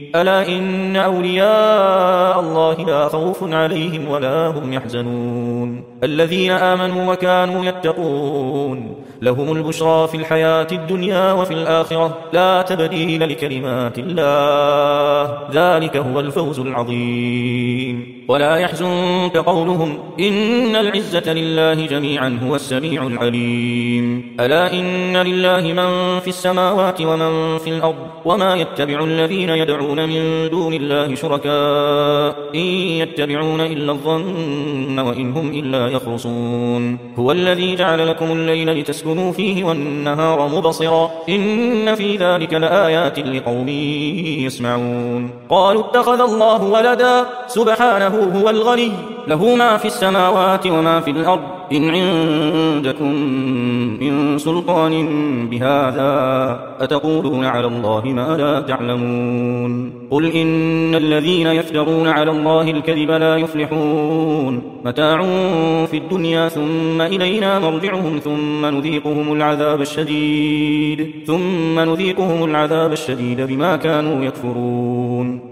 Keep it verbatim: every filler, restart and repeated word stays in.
ألا إن أولياء الله لا خوف عليهم ولا هم يحزنون الذين آمنوا وكانوا يتقون لهم البشرى في الحياة الدنيا وفي الآخرة لا تبديل لكلمات الله ذلك هو الفوز العظيم ولا يحزنك قولهم إن العزة لله جميعا هو السميع العليم ألا إن لله من في السماوات ومن في الأرض وما يتبع الذين يدعون من دون الله شركاء إن يتبعون إلا الظن وإن هم إلا يخرصون هو الذي جعل لكم الليل لتسكنوا فيه والنهار مبصرا إن في ذلك لآيات لقوم يسمعون قالوا اتخذ الله ولدا سبحانه هو الغني له ما في السماوات وما في الأرض إن عندكم من سلطان بهذا أتقولون على الله ما لا تعلمون قل إن الذين يفترون على الله الكذب لا يفلحون متاع في الدنيا ثم إلينا مرجعهم ثم نذيقهم العذاب الشديد ثم نذيقهم العذاب الشديد بما كانوا يكفرون